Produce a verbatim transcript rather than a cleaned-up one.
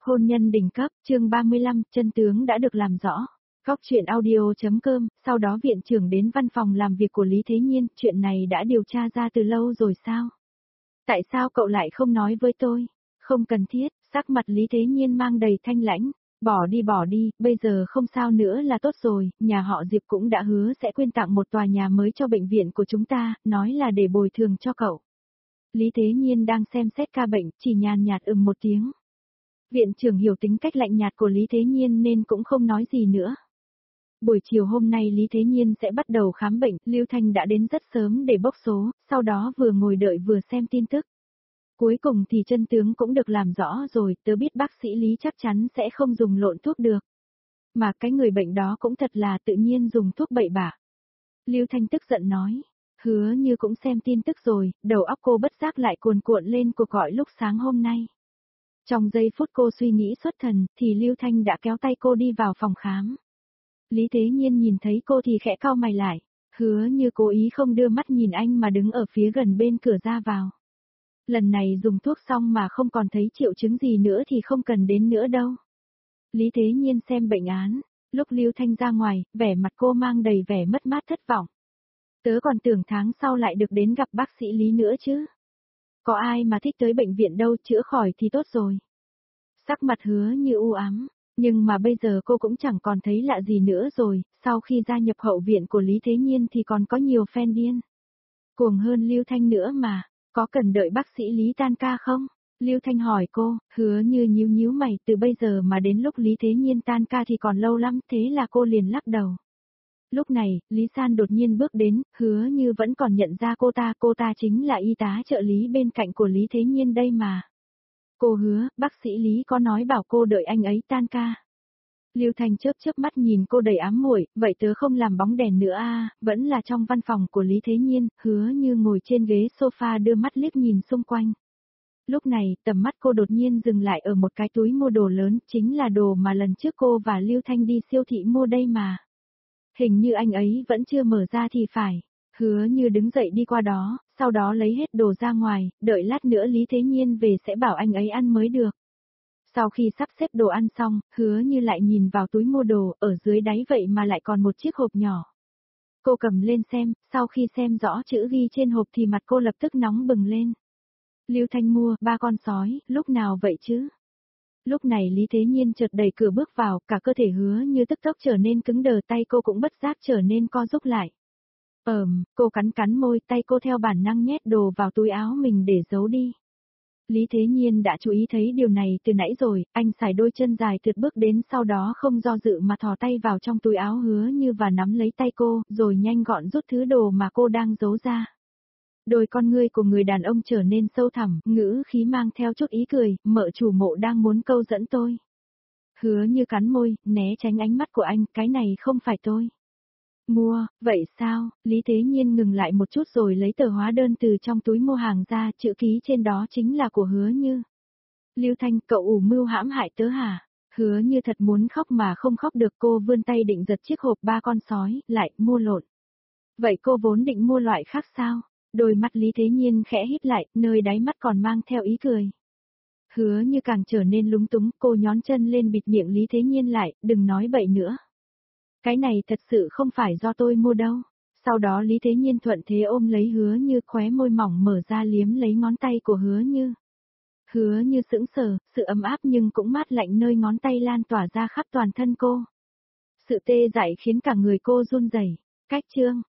Hôn nhân đỉnh cấp, chương ba mươi lăm, chân tướng đã được làm rõ. Góc chuyện audio.com, sau đó viện trưởng đến văn phòng làm việc của Lý Thế Nhiên, chuyện này đã điều tra ra từ lâu rồi sao? Tại sao cậu lại không nói với tôi? Không cần thiết, sắc mặt Lý Thế Nhiên mang đầy thanh lãnh. Bỏ đi bỏ đi, bây giờ không sao nữa là tốt rồi, nhà họ Diệp cũng đã hứa sẽ quyên tặng một tòa nhà mới cho bệnh viện của chúng ta, nói là để bồi thường cho cậu. Lý Thế Nhiên đang xem xét ca bệnh, chỉ nhàn nhạt ừm một tiếng. Viện trưởng hiểu tính cách lạnh nhạt của Lý Thế Nhiên nên cũng không nói gì nữa. Buổi chiều hôm nay Lý Thế Nhiên sẽ bắt đầu khám bệnh, Lưu Thanh đã đến rất sớm để bốc số, sau đó vừa ngồi đợi vừa xem tin tức. Cuối cùng thì chân tướng cũng được làm rõ rồi, tớ biết bác sĩ Lý chắc chắn sẽ không dùng lộn thuốc được. Mà cái người bệnh đó cũng thật là tự nhiên dùng thuốc bậy bạ. Lưu Thanh tức giận nói, hứa như cũng xem tin tức rồi, đầu óc cô bất giác lại cuồn cuộn lên cuộc gọi lúc sáng hôm nay. Trong giây phút cô suy nghĩ xuất thần, thì Lưu Thanh đã kéo tay cô đi vào phòng khám. Lý Thế Nhiên nhìn thấy cô thì khẽ cau mày lại, hứa như cố ý không đưa mắt nhìn anh mà đứng ở phía gần bên cửa ra vào. Lần này dùng thuốc xong mà không còn thấy triệu chứng gì nữa thì không cần đến nữa đâu. Lý Thế Nhiên xem bệnh án, lúc Lưu Thanh ra ngoài, vẻ mặt cô mang đầy vẻ mất mát thất vọng. Tớ còn tưởng tháng sau lại được đến gặp bác sĩ Lý nữa chứ. Có ai mà thích tới bệnh viện đâu, chữa khỏi thì tốt rồi. Sắc mặt hứa như u ám, nhưng mà bây giờ cô cũng chẳng còn thấy lạ gì nữa rồi, sau khi gia nhập hậu viện của Lý Thế Nhiên thì còn có nhiều fan điên. Cuồng hơn Lưu Thanh nữa mà, có cần đợi bác sĩ Lý tan ca không? Lưu Thanh hỏi cô, hứa như nhíu nhíu mày, từ bây giờ mà đến lúc Lý Thế Nhiên tan ca thì còn lâu lắm, thế là cô liền lắc đầu. Lúc này, Lý San đột nhiên bước đến, hứa như vẫn còn nhận ra cô ta, cô ta chính là y tá trợ lý bên cạnh của Lý Thế Nhiên đây mà. Cô hứa, bác sĩ Lý có nói bảo cô đợi anh ấy tan ca. Lưu Thanh chớp chớp mắt nhìn cô đầy ám muội, vậy tớ không làm bóng đèn nữa à, vẫn là trong văn phòng của Lý Thế Nhiên, hứa như ngồi trên ghế sofa đưa mắt liếc nhìn xung quanh. Lúc này, tầm mắt cô đột nhiên dừng lại ở một cái túi mua đồ lớn, chính là đồ mà lần trước cô và Lưu Thanh đi siêu thị mua đây mà. Hình như anh ấy vẫn chưa mở ra thì phải. Hứa như đứng dậy đi qua đó, sau đó lấy hết đồ ra ngoài, đợi lát nữa Lý Thế Nhiên về sẽ bảo anh ấy ăn mới được. Sau khi sắp xếp đồ ăn xong, hứa như lại nhìn vào túi mua đồ, ở dưới đáy vậy mà lại còn một chiếc hộp nhỏ. Cô cầm lên xem, sau khi xem rõ chữ ghi trên hộp thì mặt cô lập tức nóng bừng lên. Lưu Thanh mua, ba con sói, lúc nào vậy chứ? Lúc này Lý Thế Nhiên chợt đẩy cửa bước vào, cả cơ thể hứa như tức tốc trở nên cứng đờ, tay cô cũng bất giác trở nên co rúm lại. Ờm, cô cắn cắn môi, tay cô theo bản năng nhét đồ vào túi áo mình để giấu đi. Lý Thế Nhiên đã chú ý thấy điều này từ nãy rồi, anh xài đôi chân dài tuyệt bước đến, sau đó không do dự mà thò tay vào trong túi áo hứa như và nắm lấy tay cô, rồi nhanh gọn rút thứ đồ mà cô đang giấu ra. Đôi con ngươi của người đàn ông trở nên sâu thẳm, ngữ khí mang theo chút ý cười, mợ chủ mộ đang muốn câu dẫn tôi. Hứa như cắn môi, né tránh ánh mắt của anh, cái này không phải tôi mua, vậy sao? Lý Thế Nhiên ngừng lại một chút rồi lấy tờ hóa đơn từ trong túi mua hàng ra, chữ ký trên đó chính là của Hứa Như. Lưu Thanh, cậu ủ mưu hãm hại tớ hả? Hứa Như thật muốn khóc mà không khóc được, cô vươn tay định giật chiếc hộp ba con sói, lại mua lộn. Vậy cô vốn định mua loại khác sao? Đôi mắt Lý Thế Nhiên khẽ híp lại, nơi đáy mắt còn mang theo ý cười. Hứa Như càng trở nên lúng túng, cô nhón chân lên bịt miệng Lý Thế Nhiên lại, đừng nói bậy nữa. Cái này thật sự không phải do tôi mua đâu. Sau đó Lý Thế Nhiên thuận thế ôm lấy Hứa Như, khóe môi mỏng mở ra liếm lấy ngón tay của Hứa Như. Hứa Như sững sờ, sự ấm áp nhưng cũng mát lạnh nơi ngón tay lan tỏa ra khắp toàn thân cô. Sự tê dại khiến cả người cô run rẩy. Cách chương